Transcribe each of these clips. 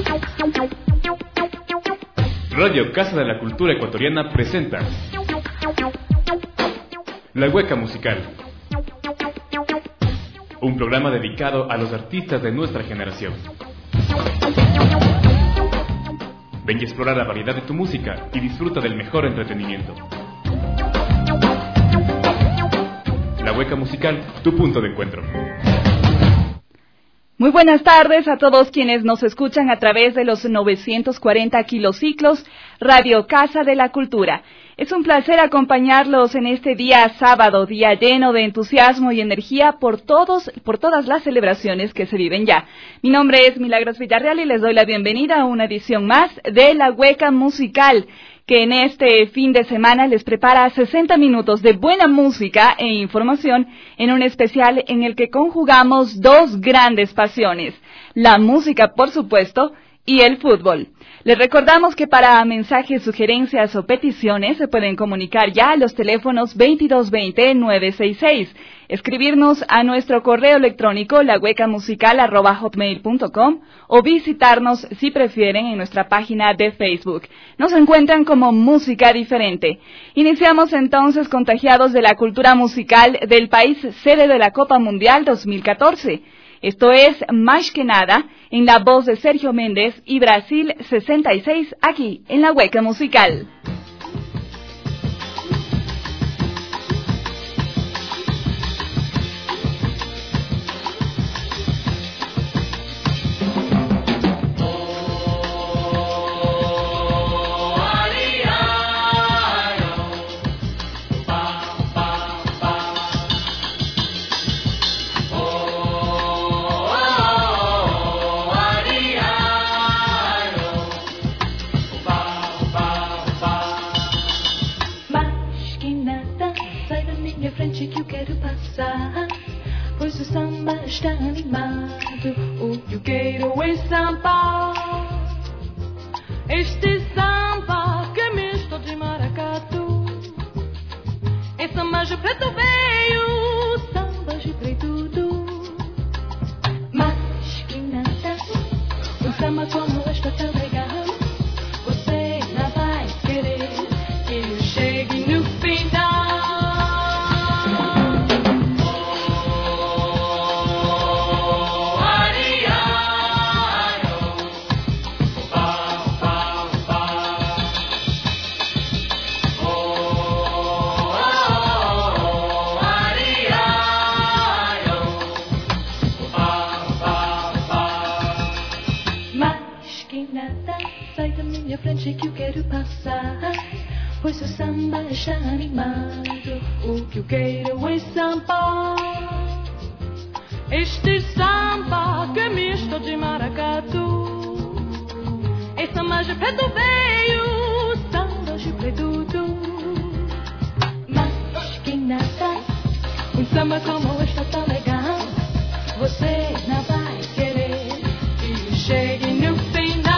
Radio Casa de la Cultura Ecuatoriana presenta La Hueca Musical, un programa dedicado a los artistas de nuestra generación. Ven y explora la variedad de tu música y disfruta del mejor entretenimiento. La Hueca Musical, tu punto de encuentro. Muy buenas tardes a todos quienes nos escuchan a través de los 940 kilociclos Radio Casa de la Cultura. Es un placer acompañarlos en este día sábado, día lleno de entusiasmo y energía por todas las celebraciones que se viven ya. Mi nombre es Milagros Villarreal y les doy la bienvenida a una edición más de La Hueca Musical, que en este fin de semana les prepara 60 minutos de buena música e información en un especial en el que conjugamos dos grandes pasiones, la música, por supuesto, y el fútbol. Les recordamos que para mensajes, sugerencias o peticiones se pueden comunicar ya a los teléfonos 2220-966, escribirnos a nuestro correo electrónico lahuecamusical@hotmail.com o visitarnos, si prefieren, en nuestra página de Facebook. Nos encuentran como Música Diferente. Iniciamos entonces contagiados de la cultura musical del país sede de la Copa Mundial 2014. Esto es Más que Nada, en la voz de Sergio Méndez y Brasil 66, aquí en La Hueca Musical. Pois o samba está animado, o que eu quero é samba. Este samba que é misto de maracatu, é samba de preto veio, samba de preto tudo. Mas que nada, um samba como este tão legal, você não vai querer que eu chegue no final. Frente que eu quero passar, pois o samba está animado, o que eu quero é samba. Este samba que é misto de maracatu, é samba de preto veio, samba de preto tudo. Mas que nada, um samba como este tão legal, você não vai querer que eu chegue no final.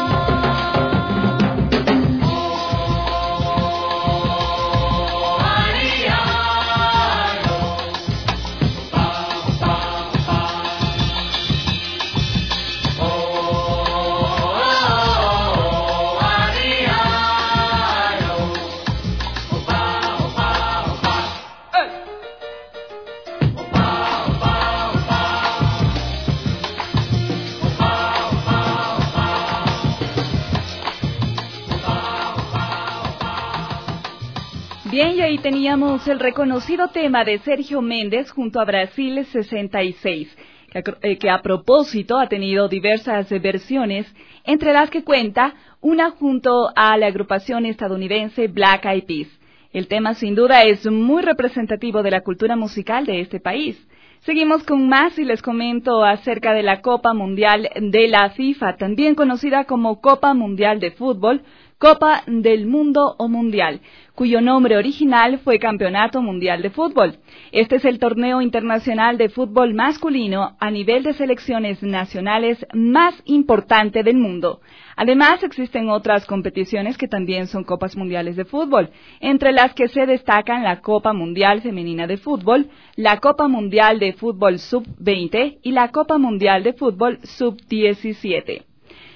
Bien, y ahí teníamos el reconocido tema de Sergio Méndez junto a Brasil 66, que a propósito ha tenido diversas versiones, entre las que cuenta una junto a la agrupación estadounidense Black Eyed Peas. El tema sin duda es muy representativo de la cultura musical de este país. Seguimos con más y les comento acerca de la Copa Mundial de la FIFA, también conocida como Copa Mundial de Fútbol, Copa del Mundo o Mundial, cuyo nombre original fue Campeonato Mundial de Fútbol. Este es el torneo internacional de fútbol masculino a nivel de selecciones nacionales más importante del mundo. Además, existen otras competiciones que también son Copas Mundiales de Fútbol, entre las que se destacan la Copa Mundial Femenina de Fútbol, la Copa Mundial de Fútbol Sub-20 y la Copa Mundial de Fútbol Sub-17.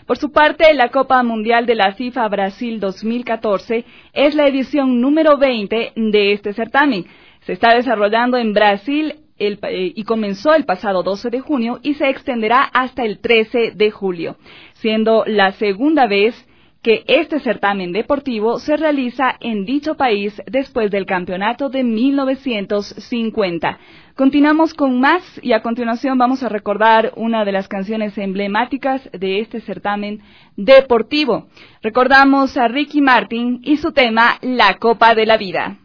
Por su parte, la Copa Mundial de la FIFA Brasil 2014 es la edición número 20 de este certamen. Se está desarrollando en Brasil y comenzó el pasado 12 de junio y se extenderá hasta el 13 de julio, siendo la segunda vez que este certamen deportivo se realiza en dicho país después del campeonato de 1950. Continuamos con más y a continuación vamos a recordar una de las canciones emblemáticas de este certamen deportivo. Recordamos a Ricky Martin y su tema La Copa de la Vida.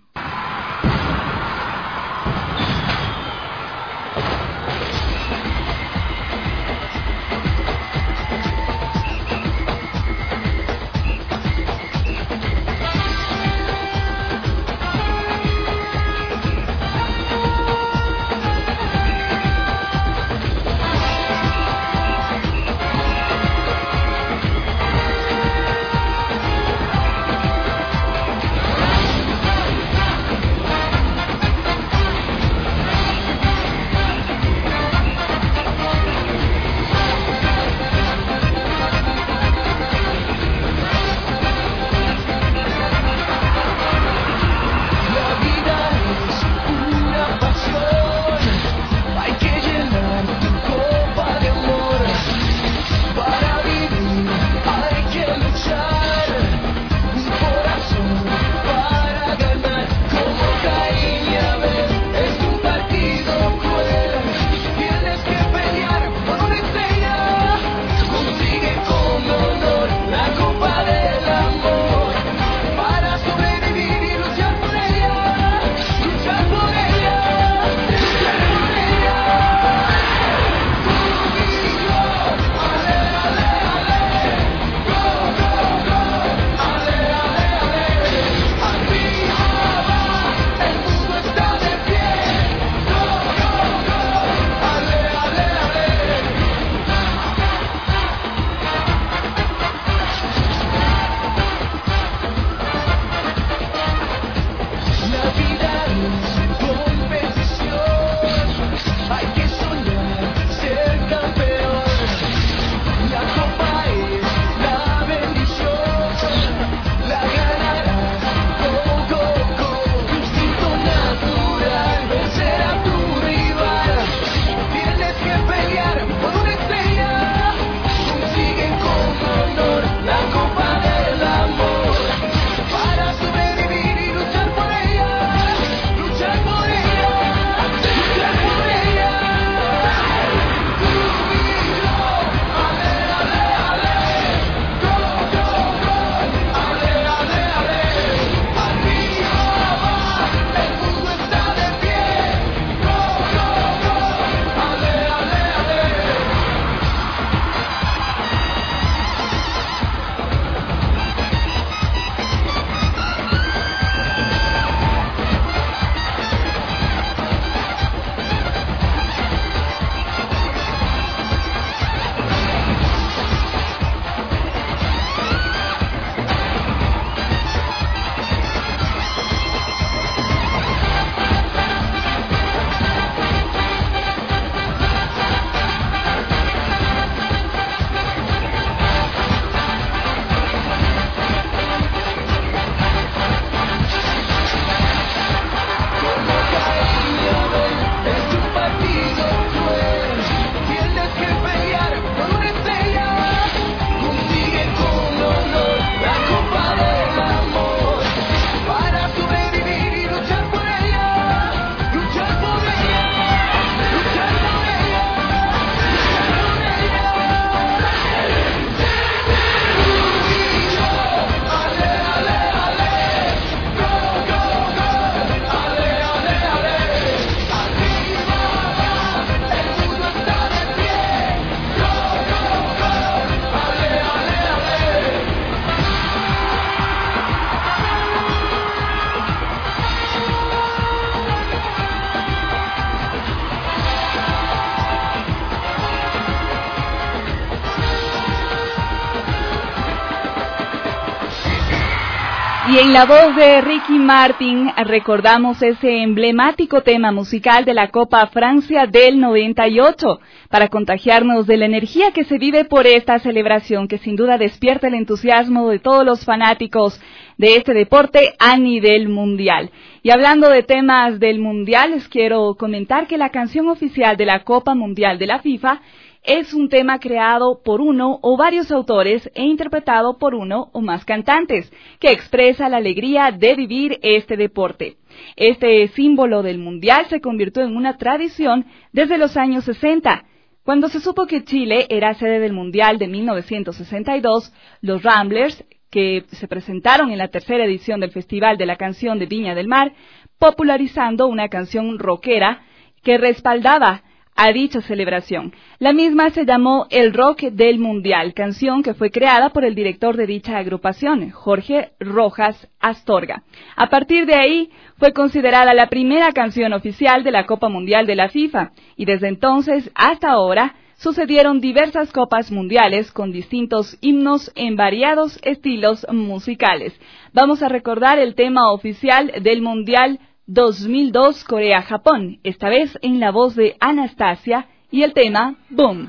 Y en la voz de Ricky Martin recordamos ese emblemático tema musical de la Copa Francia del 98 para contagiarnos de la energía que se vive por esta celebración que sin duda despierta el entusiasmo de todos los fanáticos de este deporte a nivel mundial. Y hablando de temas del mundial, les quiero comentar que la canción oficial de la Copa Mundial de la FIFA es un tema creado por uno o varios autores e interpretado por uno o más cantantes, que expresa la alegría de vivir este deporte. Este símbolo del mundial se convirtió en una tradición desde los años 60. Cuando se supo que Chile era sede del mundial de 1962, los Ramblers, que se presentaron en la tercera edición del Festival de la Canción de Viña del Mar, popularizando una canción rockera que respaldaba a dicha celebración. La misma se llamó El Rock del Mundial, canción que fue creada por el director de dicha agrupación, Jorge Rojas Astorga. A partir de ahí, fue considerada la primera canción oficial de la Copa Mundial de la FIFA, y desde entonces hasta ahora sucedieron diversas copas mundiales con distintos himnos en variados estilos musicales. Vamos a recordar el tema oficial del Mundial 2002 Corea-Japón, esta vez en la voz de Anastasia y el tema Boom.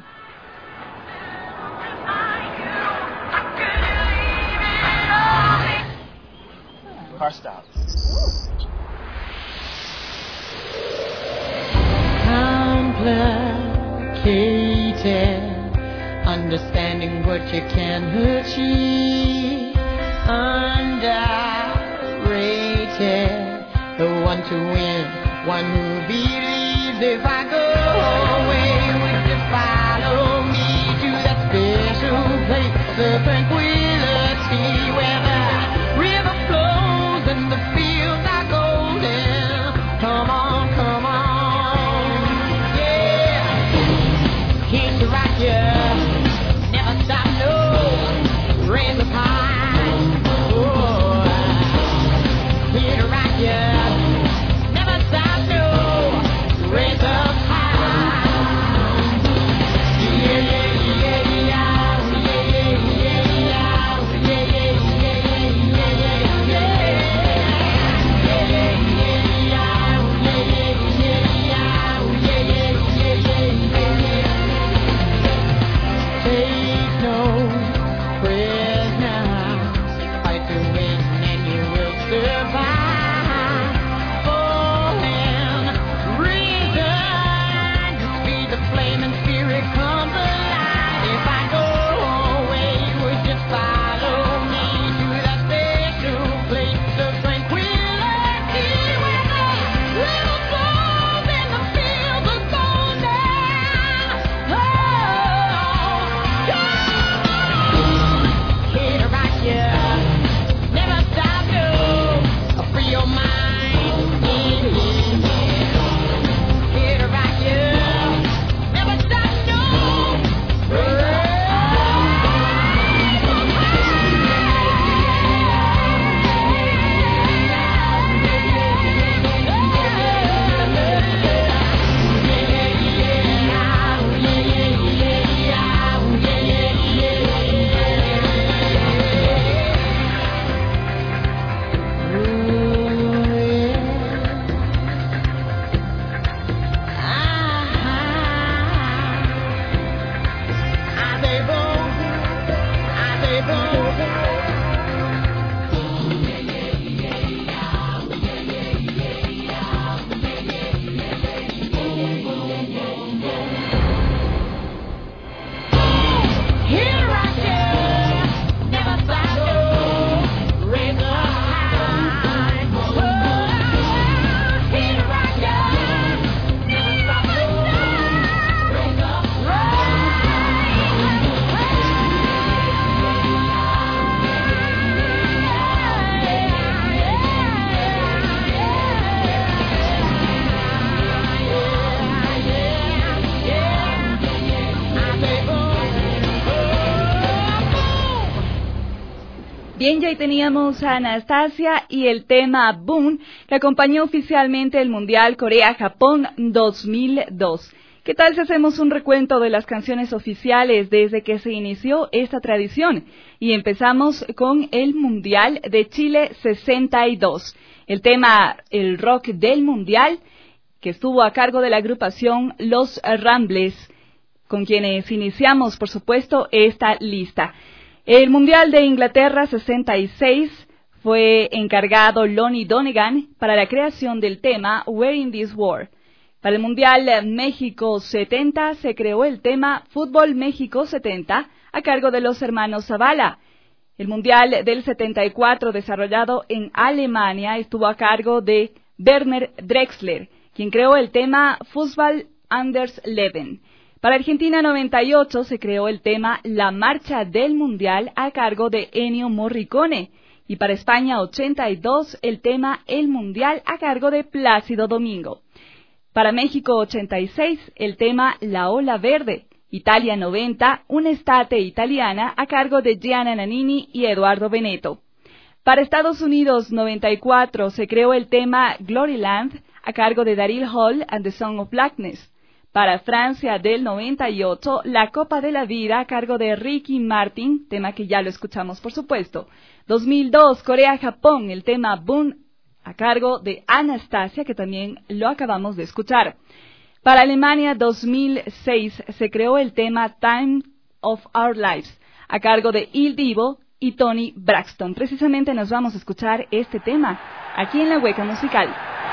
Car stop. Complicated, understanding what you can achieve, underrated. The one to win, one who believes. If I go away, would you follow me to that special place, the tranquility where the river flows and the fields are golden? Come on, come on, yeah. Can't you rock ya? Never stop, no. Raise the pie, oh. Here to rock ya. Bien, ya ahí teníamos a Anastasia y el tema Boom, que acompañó oficialmente el Mundial Corea-Japón 2002. ¿Qué tal si hacemos un recuento de las canciones oficiales desde que se inició esta tradición? Y empezamos con el Mundial de Chile 62. El tema, el rock del Mundial, que estuvo a cargo de la agrupación Los Rambles, con quienes iniciamos, por supuesto, esta lista. El Mundial de Inglaterra 66 fue encargado Lonnie Donegan para la creación del tema We're in This War. Para el Mundial México 70 se creó el tema Fútbol México 70 a cargo de los hermanos Zavala. El Mundial del 74 desarrollado en Alemania estuvo a cargo de Werner Drexler, quien creó el tema Fußball Anders Leben. Para Argentina 98 se creó el tema La Marcha del Mundial a cargo de Ennio Morricone. Y para España 82 el tema El Mundial a cargo de Plácido Domingo. Para México 86 el tema La Ola Verde. Italia 90, una estate italiana a cargo de Gianna Nannini y Eduardo Beneto. Para Estados Unidos 94 se creó el tema Gloryland a cargo de Daryl Hall and the Song of Blackness. Para Francia del 98, La Copa de la Vida a cargo de Ricky Martin, tema que ya lo escuchamos por supuesto. 2002, Corea-Japón, el tema Boom a cargo de Anastasia, que también lo acabamos de escuchar. Para Alemania 2006 se creó el tema Time of Our Lives a cargo de Il Divo y Tony Braxton. Precisamente nos vamos a escuchar este tema aquí en La Hueca Musical.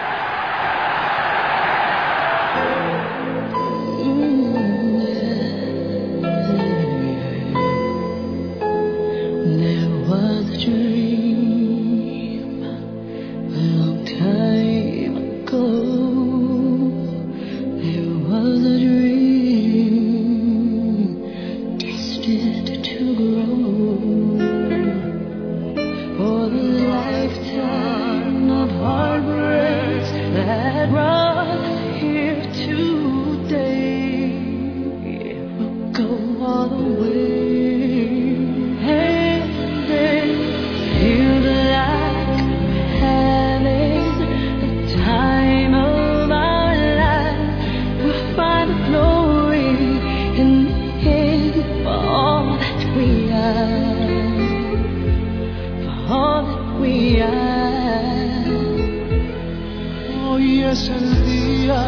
Es el día,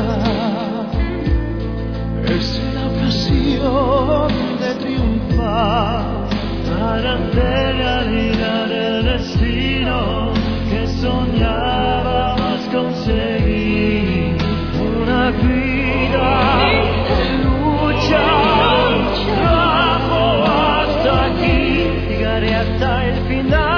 es la ocasión de triunfar para hacer realidad el destino que soñábamos conseguir. Una vida de lucha, trabajo hasta aquí, llegaré hasta el final.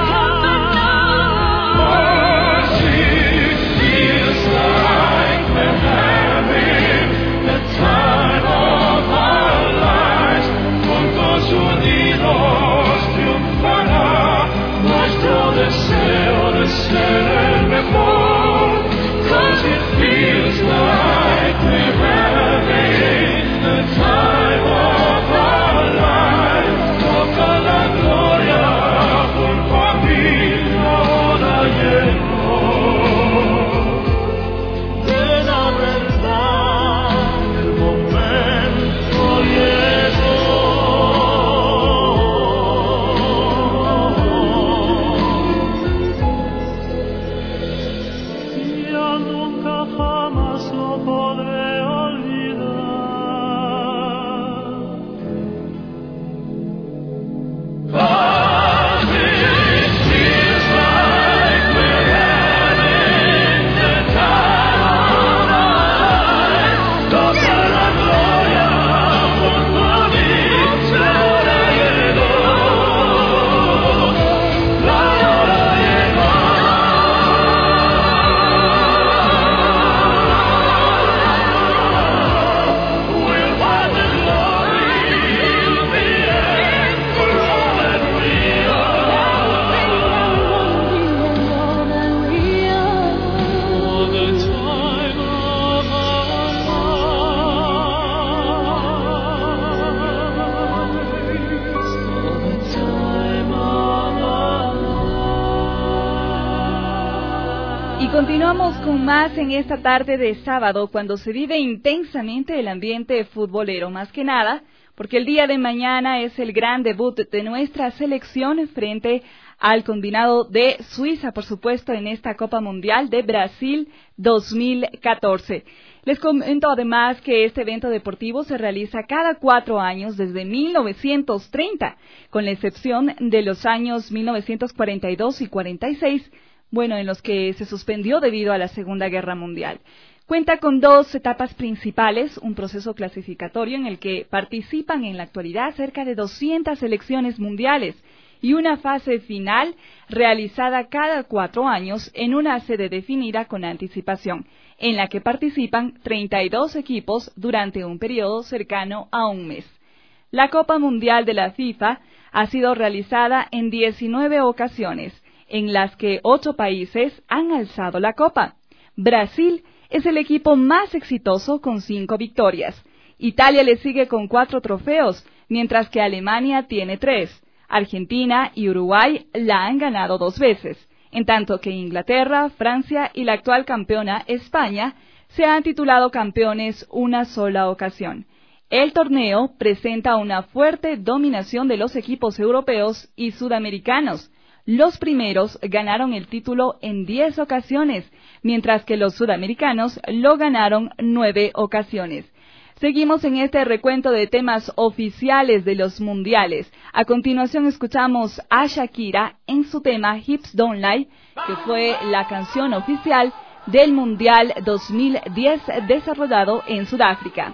Deseo de ser el mejor, 'cause it feels like we're having the time of our lives. Toca la gloria, por favor. Continuamos con más en esta tarde de sábado, cuando se vive intensamente el ambiente futbolero, más que nada, porque el día de mañana es el gran debut de nuestra selección frente al combinado de Suiza, por supuesto, en esta Copa Mundial de Brasil 2014. Les comento además que este evento deportivo se realiza cada 4 años desde 1930, con la excepción de los años 1942 y 46, en los que se suspendió debido a la Segunda Guerra Mundial. Cuenta con 2 etapas principales, un proceso clasificatorio en el que participan en la actualidad cerca de 200 selecciones mundiales y una fase final realizada cada 4 años en una sede definida con anticipación, en la que participan 32 equipos durante un periodo cercano a un mes. La Copa Mundial de la FIFA ha sido realizada en 19 ocasiones, en las que 8 países han alzado la copa. Brasil es el equipo más exitoso con 5 victorias. Italia le sigue con 4 trofeos, mientras que Alemania tiene 3. Argentina y Uruguay la han ganado 2 veces, en tanto que Inglaterra, Francia y la actual campeona España se han titulado campeones una sola ocasión. El torneo presenta una fuerte dominación de los equipos europeos y sudamericanos. Los primeros ganaron el título en 10 ocasiones, mientras que los sudamericanos lo ganaron 9 ocasiones. Seguimos en este recuento de temas oficiales de los mundiales. A continuación escuchamos a Shakira en su tema Hips Don't Lie, que fue la canción oficial del Mundial 2010 desarrollado en Sudáfrica.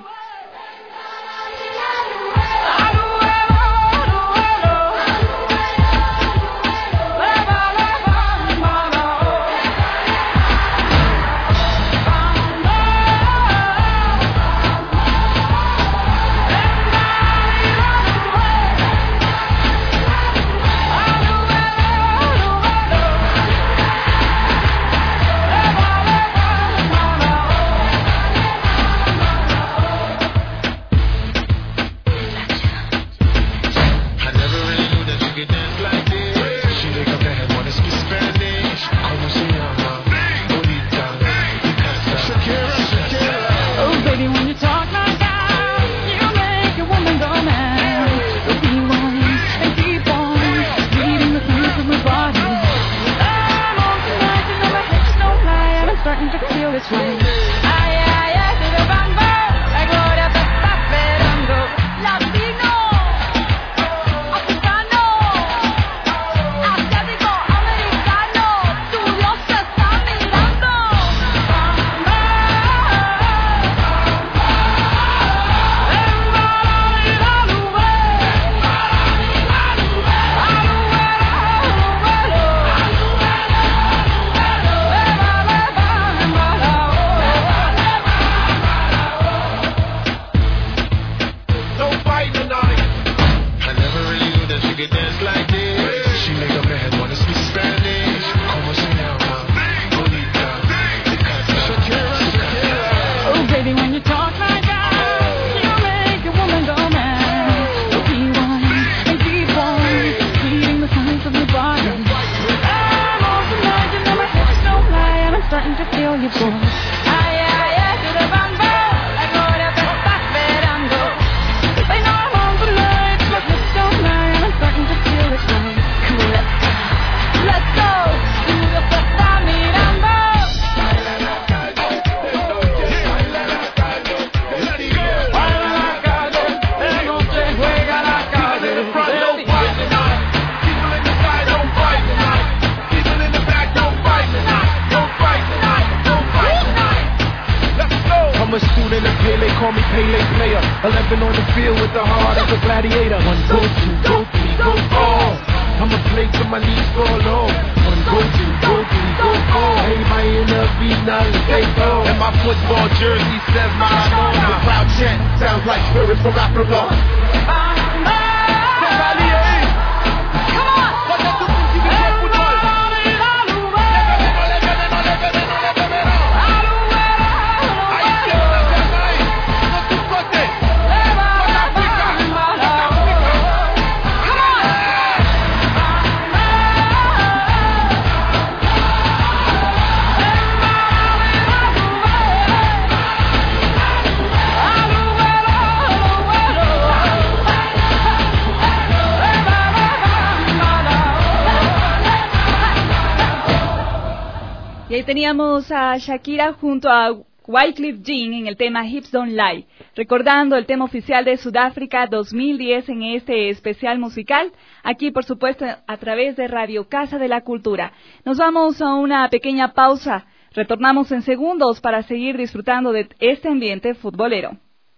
Ahí teníamos a Shakira junto a Wyclef Jean en el tema Hips Don't Lie, recordando el tema oficial de Sudáfrica 2010 en este especial musical, aquí por supuesto a través de Radio Casa de la Cultura. Nos vamos a una pequeña pausa, retornamos en segundos para seguir disfrutando de este ambiente futbolero.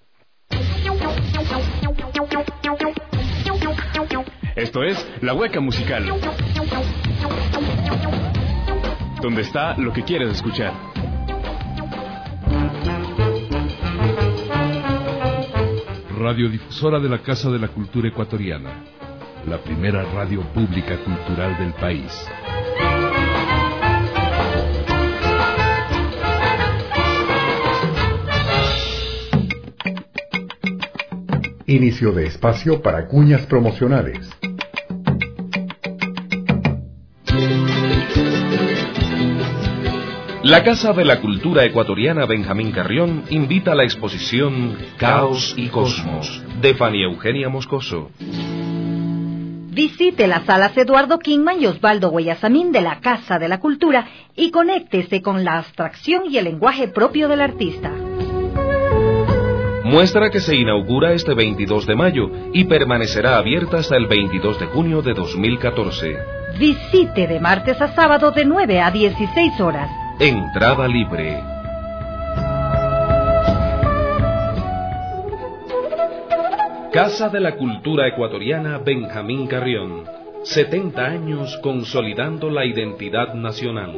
Esto es La Hueca Musical, donde está lo que quieres escuchar. Radiodifusora de la Casa de la Cultura Ecuatoriana, la primera radio pública cultural del país. Inicio de espacio para cuñas promocionales. La Casa de la Cultura Ecuatoriana Benjamín Carrión invita a la exposición Caos y Cosmos, de Fanny Eugenia Moscoso. Visite las salas Eduardo Kingman y Osvaldo Guayasamín de la Casa de la Cultura y conéctese con la abstracción y el lenguaje propio del artista. Muestra que se inaugura este 22 de mayo y permanecerá abierta hasta el 22 de junio de 2014. Visite de martes a sábado de 9 a 16 horas. Entrada libre. Casa de la Cultura Ecuatoriana Benjamín Carrión. 70 años consolidando la identidad nacional.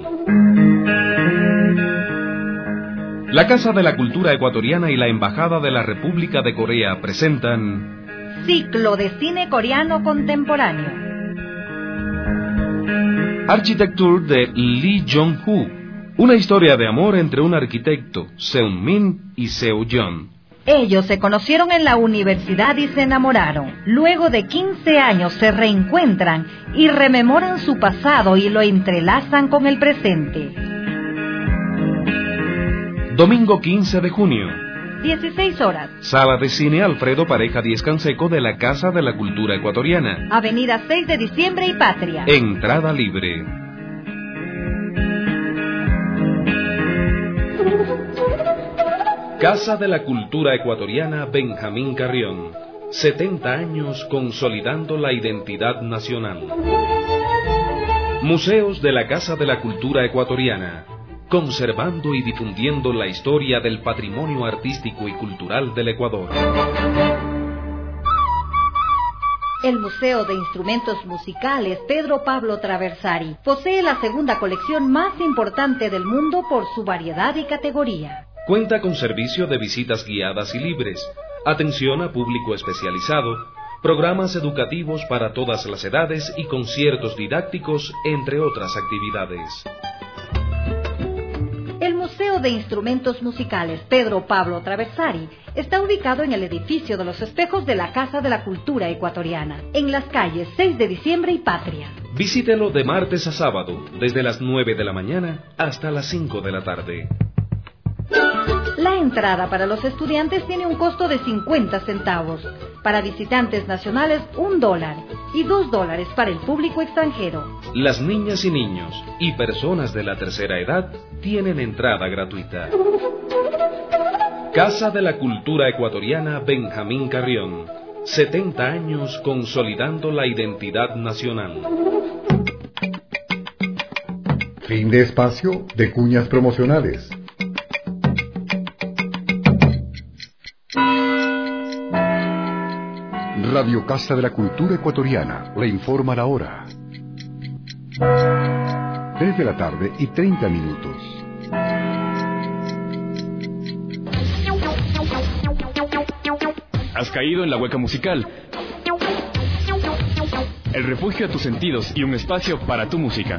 La Casa de la Cultura Ecuatoriana y la Embajada de la República de Corea presentan Ciclo de Cine Coreano Contemporáneo. Architecture de Lee Jong-hoo. Una historia de amor entre un arquitecto, Seung-min, y Seo-yeon. Ellos se conocieron en la universidad y se enamoraron. Luego de 15 años se reencuentran y rememoran su pasado y lo entrelazan con el presente. Domingo 15 de junio. 16 horas. Sala de Cine Alfredo Pareja Díez Canseco de la Casa de la Cultura Ecuatoriana. Avenida 6 de Diciembre y Patria. Entrada libre. Casa de la Cultura Ecuatoriana Benjamín Carrión. 70 años consolidando la identidad nacional. Museos de la Casa de la Cultura Ecuatoriana. Conservando y difundiendo la historia del patrimonio artístico y cultural del Ecuador. El Museo de Instrumentos Musicales Pedro Pablo Traversari posee la segunda colección más importante del mundo por su variedad y categoría. Cuenta con servicio de visitas guiadas y libres, atención a público especializado, programas educativos para todas las edades y conciertos didácticos, entre otras actividades. El Museo de Instrumentos Musicales Pedro Pablo Traversari está ubicado en el edificio de los Espejos de la Casa de la Cultura Ecuatoriana, en las calles 6 de Diciembre y Patria. Visítelo de martes a sábado, desde las 9 de la mañana hasta las 5 de la tarde. La entrada para los estudiantes tiene un costo de 50 centavos, para visitantes nacionales $1 y $2 para el público extranjero. Las niñas y niños y personas de la tercera edad tienen entrada gratuita. Casa de la Cultura Ecuatoriana Benjamín Carrión. 70 años consolidando la identidad nacional. Fin de espacio de cuñas promocionales. Radio Casa de la Cultura Ecuatoriana le informa la hora. 3 de la tarde y 30 minutos. Has caído en La Hueca Musical. El refugio a tus sentidos y un espacio para tu música.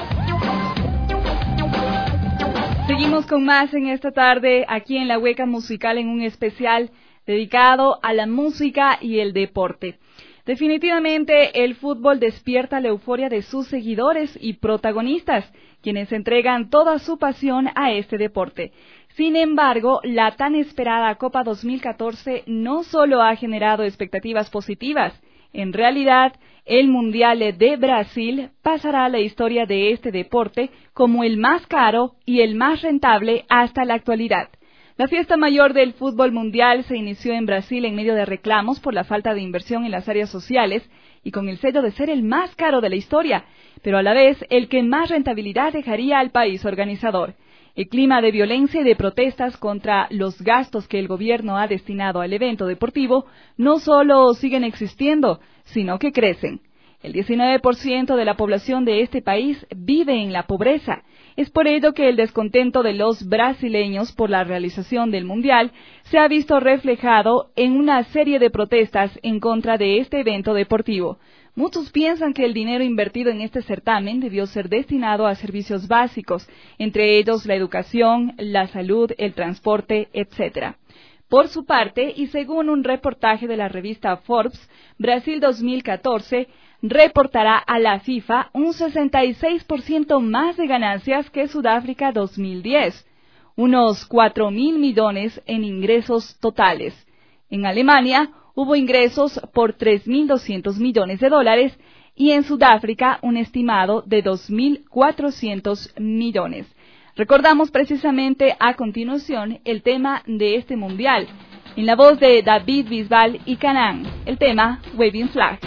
Seguimos con más en esta tarde aquí en La Hueca Musical en un especial dedicado a la música y el deporte. Definitivamente el fútbol despierta la euforia de sus seguidores y protagonistas, quienes entregan toda su pasión a este deporte. Sin embargo, la tan esperada Copa 2014 no solo ha generado expectativas positivas En realidad, el Mundial de Brasil pasará a la historia de este deporte como el más caro y el más rentable hasta la actualidad. La fiesta mayor del fútbol mundial se inició en Brasil en medio de reclamos por la falta de inversión en las áreas sociales y con el sello de ser el más caro de la historia, pero a la vez el que más rentabilidad dejaría al país organizador. El clima de violencia y de protestas contra los gastos que el gobierno ha destinado al evento deportivo no solo siguen existiendo, sino que crecen. El 19% de la población de este país vive en la pobreza. Es por ello que el descontento de los brasileños por la realización del Mundial se ha visto reflejado en una serie de protestas en contra de este evento deportivo. Muchos piensan que el dinero invertido en este certamen debió ser destinado a servicios básicos, entre ellos la educación, la salud, el transporte, etc. Por su parte, y según un reportaje de la revista Forbes, Brasil 2014 reportará a la FIFA un 66% más de ganancias que Sudáfrica 2010, unos 4.000 millones en ingresos totales. En Alemania hubo ingresos por 3.200 millones de dólares y en Sudáfrica un estimado de 2.400 millones. Recordamos precisamente a continuación el tema de este mundial, en la voz de David Bisbal y Canaan, el tema Waving Flag.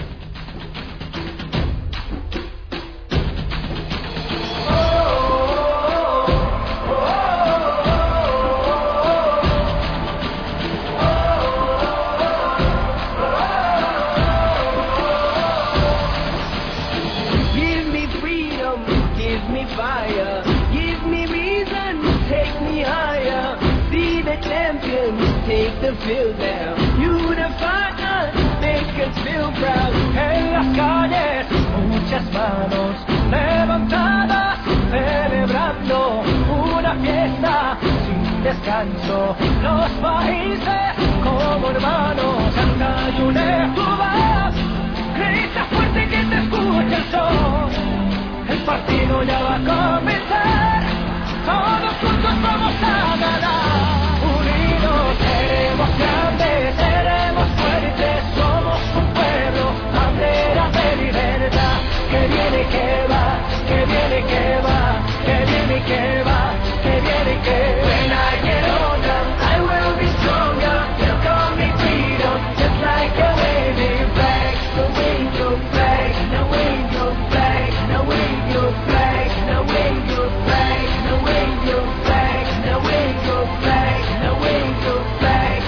Take the field now, unify us, make us feel proud. En las calles, muchas manos levantadas, celebrando una fiesta sin descanso. Los países como hermanos, canta y une tu voz, grita fuerte que te escuche el sol. El partido ya va a comenzar, todos juntos vamos a ganar. Seremos grandes, seremos fuertes, somos un pueblo, bandera de libertad, que viene y que va, que viene y que va, que viene y que va, que viene y que va. When I get older, I will be stronger, they'll call me freedom, just like a waving flag, the wave your flag, now wave your flag, now wave your flag, now wave your flag, now wave your flag, now wave your flag, now wave your flag.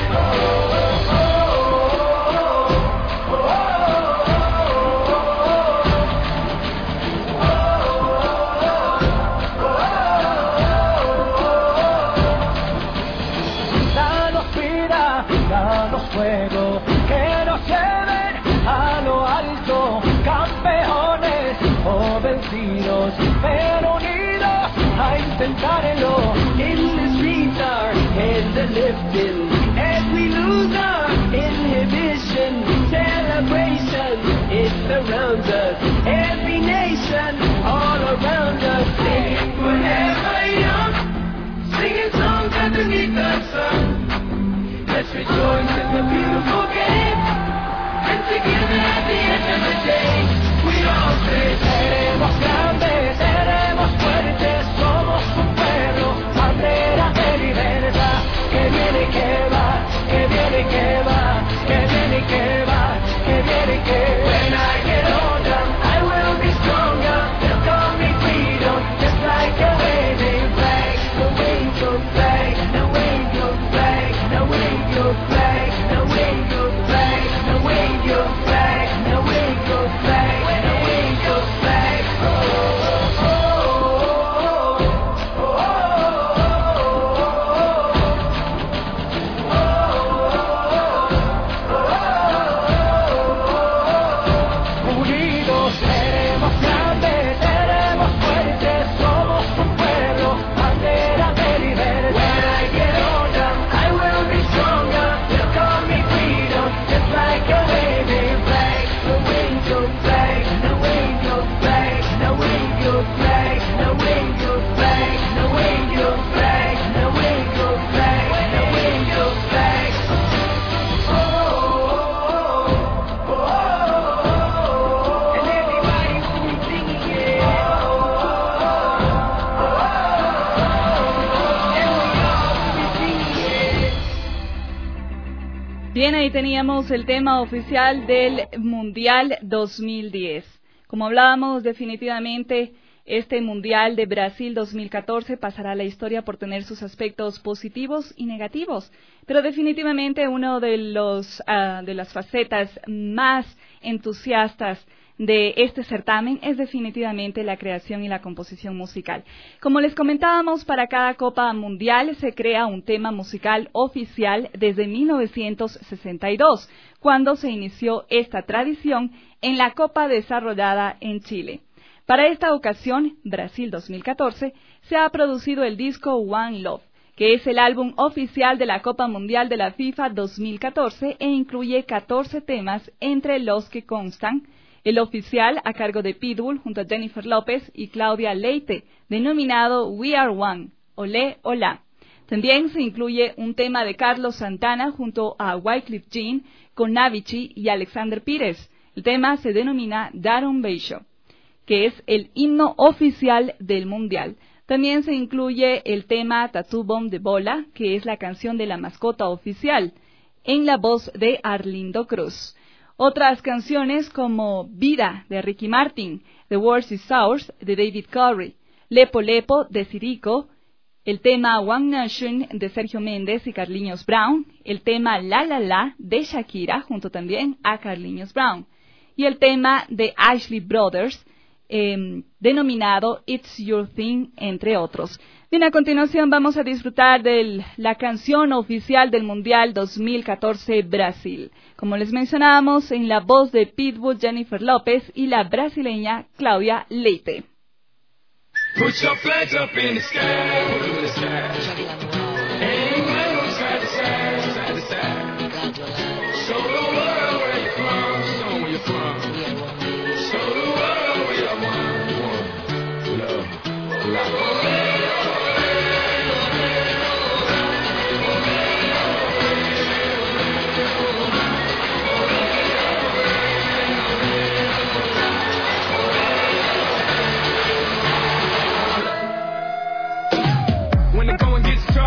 Danos vida, danos fuego, que nos lleven a lo alto, campeones o vencidos, pero unidos a intentarlo. In the streets our heads are lifted, as we lose our inhibition. Celebration, it surrounds us, every nation all around us. Sing forever young, singing songs underneath the sun. Let's rejoice in the beautiful game, and together at the end of the day, we all say, seremos grandes, seremos fuertes, somos un pueblo, bandera de libertad, que viene y que va, que viene y que va, que viene y que va, que viene y que va. When I get older, I will be stronger, they'll call me freedom, just like a waving flag, the wave your flag, now wave your flag, now wave your flag, now wave your flag, now wave your flag, now wave your flag, now wave your flag. Unidos seremos grandes, seremos fuertes, somos un pueblo, bandera de libertad. When I get older, I will be stronger, they'll call me freedom, just like a waving flag, the wave your flag, now wave your flag, now wave your flag, now wave your flag, now wave your flag, now wave your flag, now wave your flag. Oh, oh, oh, oh, oh. Bien, ahí teníamos el tema oficial del Mundial 2010. Como hablábamos, definitivamente este Mundial de Brasil 2014 pasará a la historia por tener sus aspectos positivos y negativos, pero definitivamente uno de las facetas más entusiastas de este certamen es definitivamente la creación y la composición musical. Como les comentábamos, para cada Copa Mundial se crea un tema musical oficial desde 1962, cuando se inició esta tradición en la Copa desarrollada en Chile. Para esta ocasión, Brasil 2014, se ha producido el disco One Love, que es el álbum oficial de la Copa Mundial de la FIFA 2014 e incluye 14 temas, entre los que constan el oficial a cargo de Pitbull junto a Jennifer López y Claudia Leite, denominado We Are One, Olé, Olá. También se incluye un tema de Carlos Santana junto a Wyclef Jean con Avicii y Alexander Pires. El tema se denomina Daron Beijo, que es el himno oficial del Mundial. También se incluye el tema Tattoo Bomb de Bola, que es la canción de la mascota oficial, en la voz de Arlindo Cruz. Otras canciones como Vida, de Ricky Martin, The World is Ours, de David Curry, Lepo Lepo, de Sirico, el tema One Nation, de Sergio Méndez y Carlinhos Brown, el tema La La La, de Shakira, junto también a Carlinhos Brown, y el tema de Ashley Brothers, denominado It's Your Thing, entre otros. Bien, a continuación vamos a disfrutar de la canción oficial del Mundial 2014 Brasil. Como les mencionábamos, en la voz de Pitbull, Jennifer López y la brasileña Claudia Leite. Put your flags up in the sky, put them in the sky. And wave them side to side, side to side. Show the world where you're from, show them where you're from. Show the world where you're one, love, love. When the going gets tough,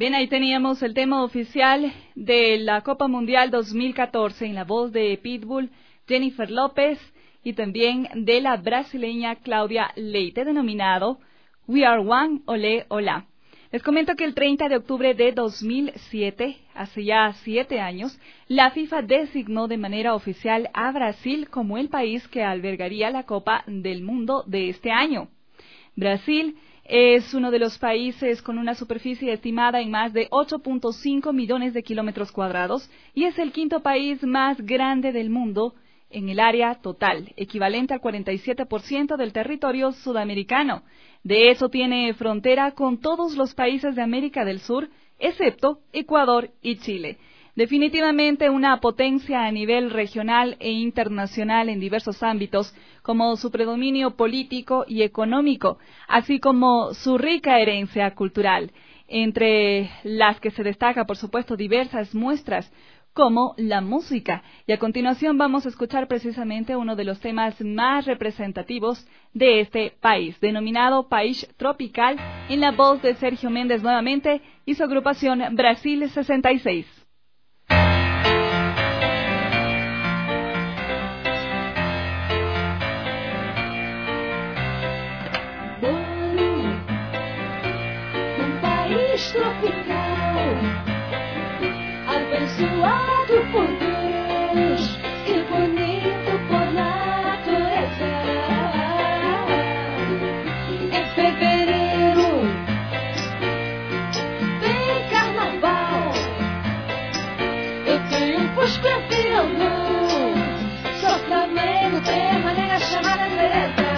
Bien, ahí teníamos el tema oficial de la Copa Mundial 2014 en la voz de Pitbull, Jennifer López y también de la brasileña Cláudia Leite, denominado We Are One, Olé, Olá. Les comento que el 30 de octubre de 2007, hace ya 7 años, la FIFA designó de manera oficial a Brasil como el país que albergaría la Copa del Mundo de este año. Brasil es uno de los países con una superficie estimada en más de 8.5 millones de kilómetros cuadrados y es el quinto país más grande del mundo en el área total, equivalente al 47% del territorio sudamericano. De eso tiene frontera con todos los países de América del Sur, excepto Ecuador y Chile. Definitivamente una potencia a nivel regional e internacional en diversos ámbitos, como su predominio político y económico, así como su rica herencia cultural, entre las que se destaca, por supuesto, diversas muestras, como la música. Y a continuación vamos a escuchar precisamente uno de los temas más representativos de este país, denominado País Tropical, en la voz de Sergio Méndez nuevamente y su agrupación Brasil 66. Tropical, abençoado por Deus e bonito por natureza. Em fevereiro tem carnaval. Eu tenho um escorpião, sou Flamengo, tem maneira chamada Teresa.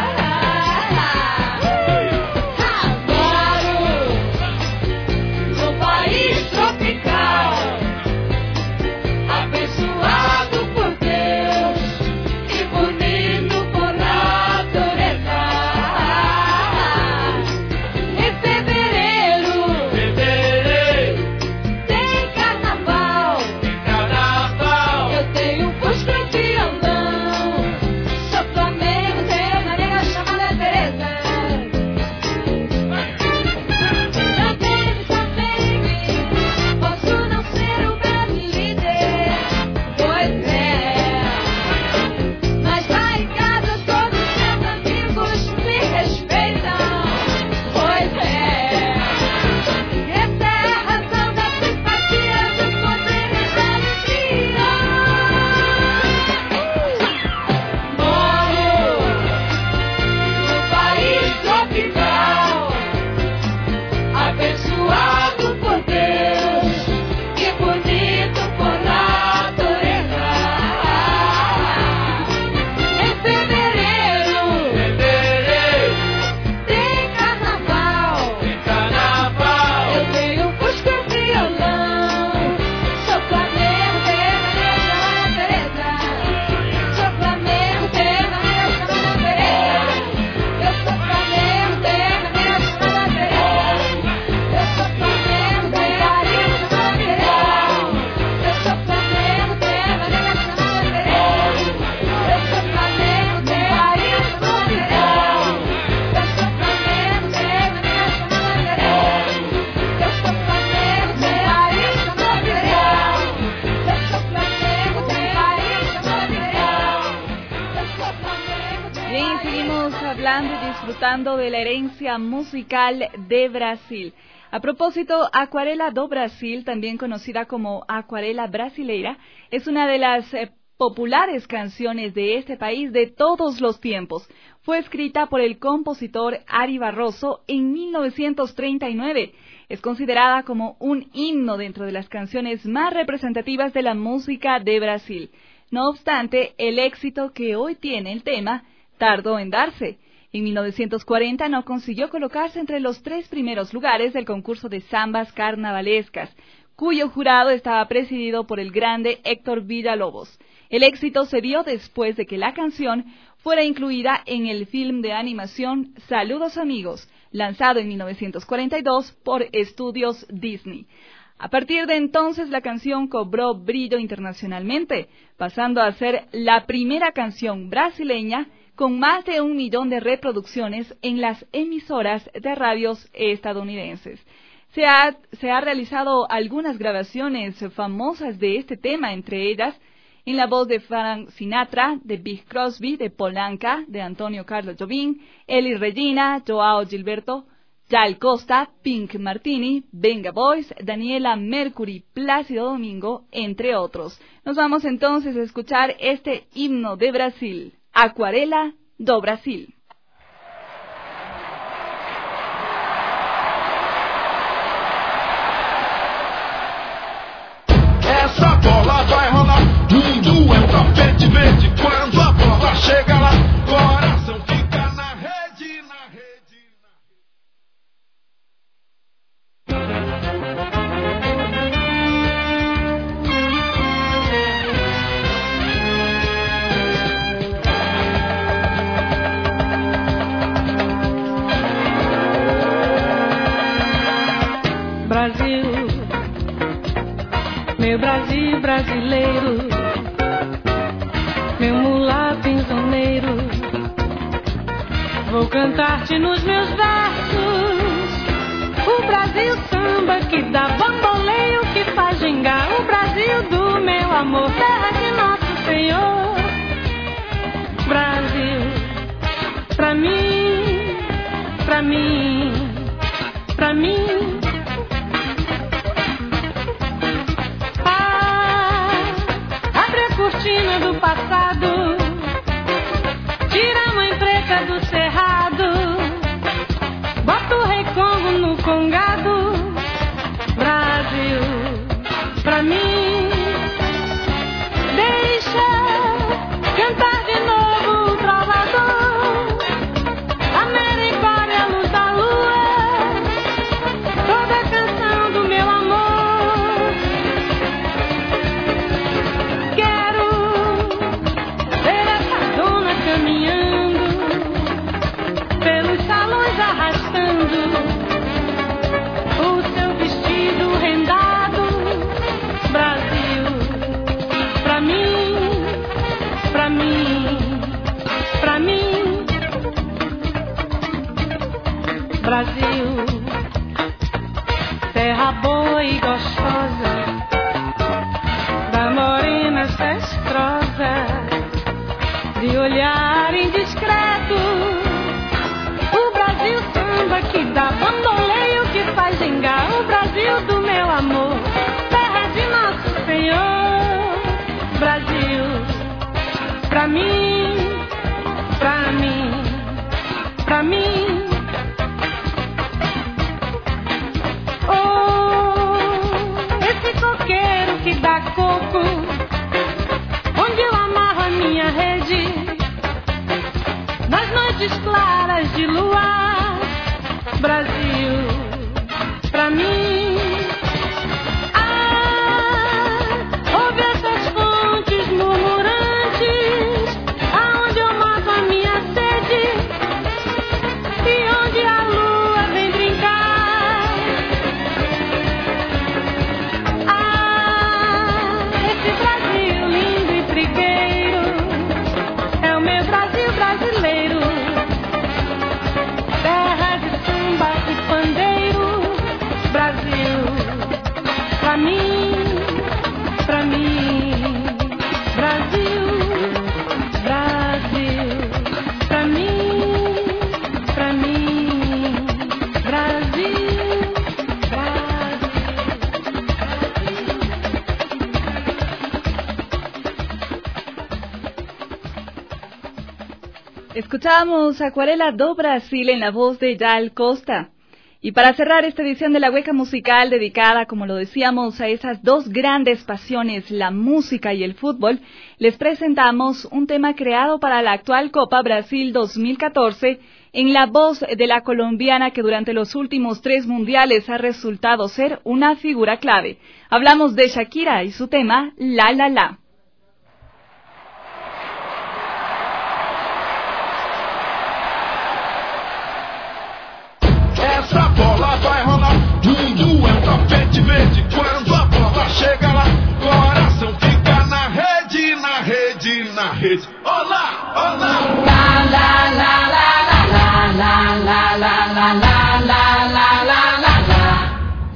Disfrutando de la herencia musical de Brasil. A propósito, Acuarela do Brasil, también conocida como Acuarela Brasileira, es una de las populares canciones de este país de todos los tiempos. Fue escrita por el compositor Ari Barroso en 1939. Es considerada como un himno dentro de las canciones más representativas de la música de Brasil. No obstante, el éxito que hoy tiene el tema tardó en darse. En 1940 no consiguió colocarse entre los 3 primeros lugares del concurso de zambas carnavalescas, cuyo jurado estaba presidido por el grande Héctor Villalobos. El éxito se dio después de que la canción fuera incluida en el film de animación Saludos Amigos, lanzado en 1942 por Estudios Disney. A partir de entonces la canción cobró brillo internacionalmente, pasando a ser la primera canción brasileña con más de 1 millón de reproducciones en las emisoras de radios estadounidenses. Se ha realizado algunas grabaciones famosas de este tema, entre ellas en la voz de Frank Sinatra, de Bing Crosby, de Paul Anka, de Antonio Carlos Jobim, Elis Regina, Joao Gilberto, Gal Costa, Pink Martini, Venga Boys, Daniela Mercury, Plácido Domingo, entre otros. Nos vamos entonces a escuchar este himno de Brasil, Acuarela do Brasil. Essa bola vai rolar, mundo é um tapete verde. Quando a bola chega lá, coração fica na rede, na rede, Brasil, meu Brasil brasileiro, meu mulato insoneiro, vou cantar-te nos meus versos. O Brasil samba que dá bamboleio, que faz gingar. O Brasil do meu amor, terra de nosso Senhor. Brasil, pra mim, pra mim, pra mim. Cortina do passado, tira a mãe preta do cerrado, bota o rei Congo no congado. Brasil, pra mim, deixa cantar de novo o trovador. América é a luz da lua, toda a canção do meu amor. Caminhando pelos salões, arrastando o seu vestido rendado. Brasil, pra mim, pra mim, pra mim. Brasil, terra boa e gostosa, da morena cestrosa, de olhar indiscreto. O Brasil samba que dá bamboleio, que faz gingar. O Brasil do meu amor, terra de nosso Senhor. Brasil, pra mim, pra mim, pra mim. Oh, esse coqueiro que dá coco, onde eu amarro a minha rede, nas noites claras de luar. Brasil, pra mim. Ouve essas fontes murmurantes, aonde eu mato a minha sede e onde a lua vem brincar. Esse Brasil lindo e trigueiro é o meu Brasil brasileiro, terra de samba e pandeiro. Brasil, pra mim, pra mim. Brasil, Brasil, pra mim, pra mim. Brasil, Brasil. Escuchamos Acuarela do Brasil en la voz de Gal Costa. Y para cerrar esta edición de La Hueca Musical, dedicada, como lo decíamos, a esas dos grandes pasiones, la música y el fútbol, les presentamos un tema creado para la actual Copa Brasil 2014, en la voz de la colombiana que durante los últimos 3 mundiales ha resultado ser una figura clave. Hablamos de Shakira y su tema La La La. essa bola vai rolar, mundo é um tapete verde. Quando a bola chega lá, coração fica na rede, na rede, na rede. Olá, olá. La la la la la la la la la la la la la la la.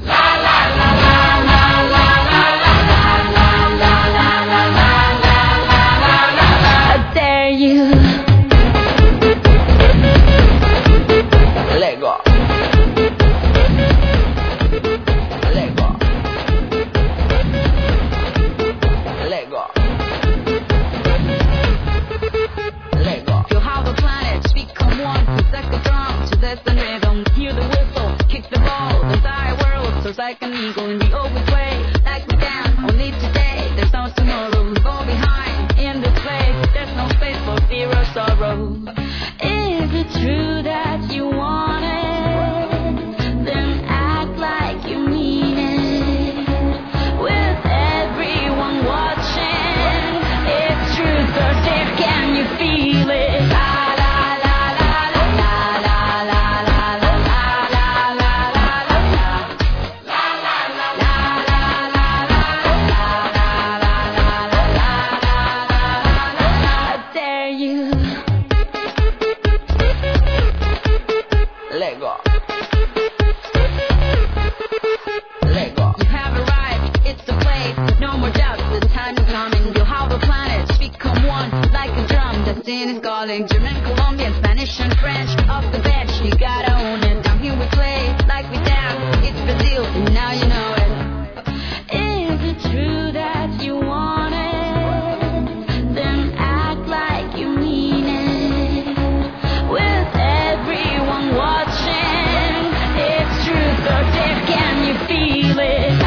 sun coming, feel how the planets become one, like a drum. Destiny's calling, German, Colombian, Spanish and French. Off the bench, you gotta own it. Down here we play like we dance. It's Brazil, and now you know it. Is it true that you want it? Then act like you mean it. With everyone watching, it's truth or dare. Can you feel it?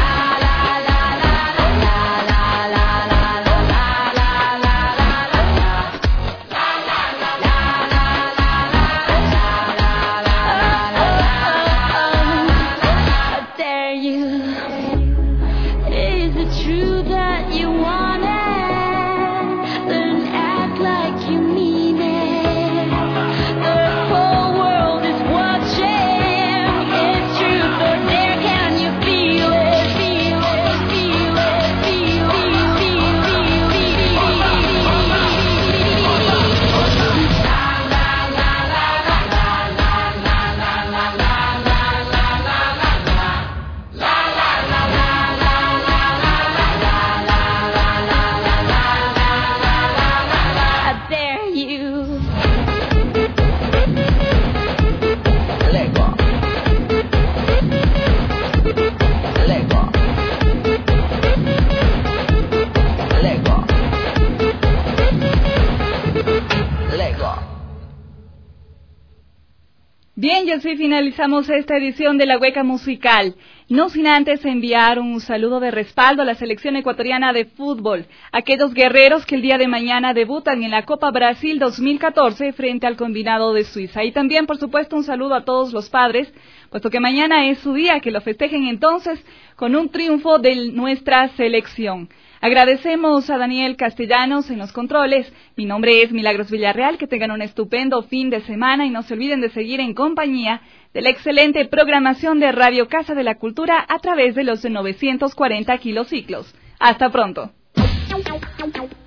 Bien, y así finalizamos esta edición de La Hueca Musical. No sin antes enviar un saludo de respaldo a la selección ecuatoriana de fútbol, aquellos guerreros que el día de mañana debutan en la Copa Brasil 2014 frente al combinado de Suiza. Y también, por supuesto, un saludo a todos los padres, puesto que mañana es su día, que lo festejen entonces con un triunfo de nuestra selección. Agradecemos a Daniel Castellanos en los controles. Mi nombre es Milagros Villarreal. Que tengan un estupendo fin de semana y no se olviden de seguir en compañía de la excelente programación de Radio Casa de la Cultura a través de los 940 kilociclos. Hasta pronto.